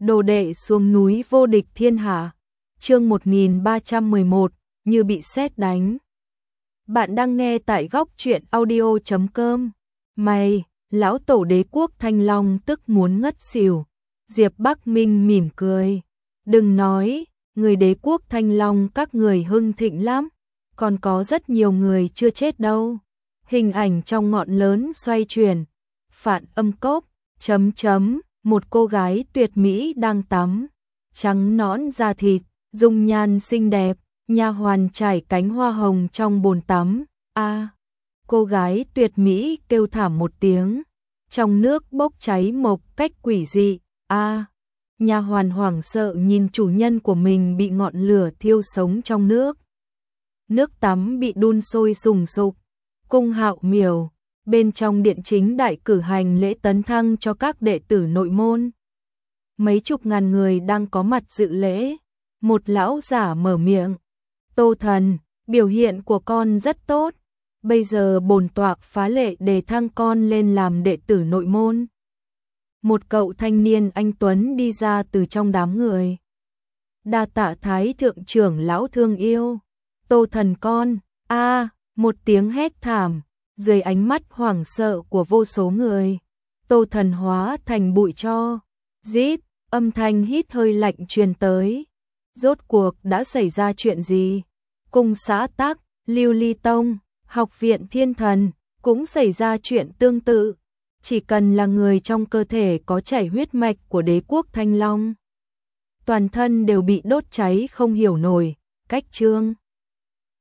Đồ đệ xuống núi vô địch thiên hạ. Chương 1311, như bị sét đánh. Bạn đang nghe tại góc truyện audio.com. Mày, lão tổ đế quốc Thanh Long tức muốn ngất xỉu. Diệp Bắc Minh mỉm cười. Đừng nói, người đế quốc Thanh Long các người hưng thịnh lắm. Còn có rất nhiều người chưa chết đâu. Hình ảnh trong ngọn lớn xoay chuyển. Phản âm cốc, một cô gái tuyệt mỹ đang tắm. Trắng nõn da thịt, dung nhan xinh đẹp, nha hoàn trải cánh hoa hồng trong bồn tắm. Cô gái tuyệt mỹ kêu thảm một tiếng. Trong nước bốc cháy một cách quỷ dị. Nha hoàn hoảng sợ nhìn chủ nhân của mình bị ngọn lửa thiêu sống trong nước. Nước tắm bị đun sôi sùng sục. Cung Hạo Miểu, bên trong điện chính đại cử hành lễ tấn thăng cho các đệ tử nội môn. Mấy chục ngàn người đang có mặt dự lễ. Một lão giả mở miệng. Tô thần, biểu hiện của con rất tốt. Bây giờ bổn tọa phá lệ đề thăng con lên làm đệ tử nội môn. Một cậu thanh niên anh tuấn đi ra từ trong đám người. Đa tạ thái thượng trưởng lão thương yêu. Tô thần con, một tiếng hét thảm. Dưới ánh mắt hoảng sợ của vô số người, Tô thần hóa thành bụi tro. Rít, âm thanh hít hơi lạnh truyền tới. Rốt cuộc đã xảy ra chuyện gì? Cung xã Tắc, Lưu Ly Tông, Học viện Thiên Thần cũng xảy ra chuyện tương tự. Chỉ cần là người trong cơ thể có chảy huyết mạch của đế quốc Thanh Long, toàn thân đều bị đốt cháy không hiểu nổi. Cách chương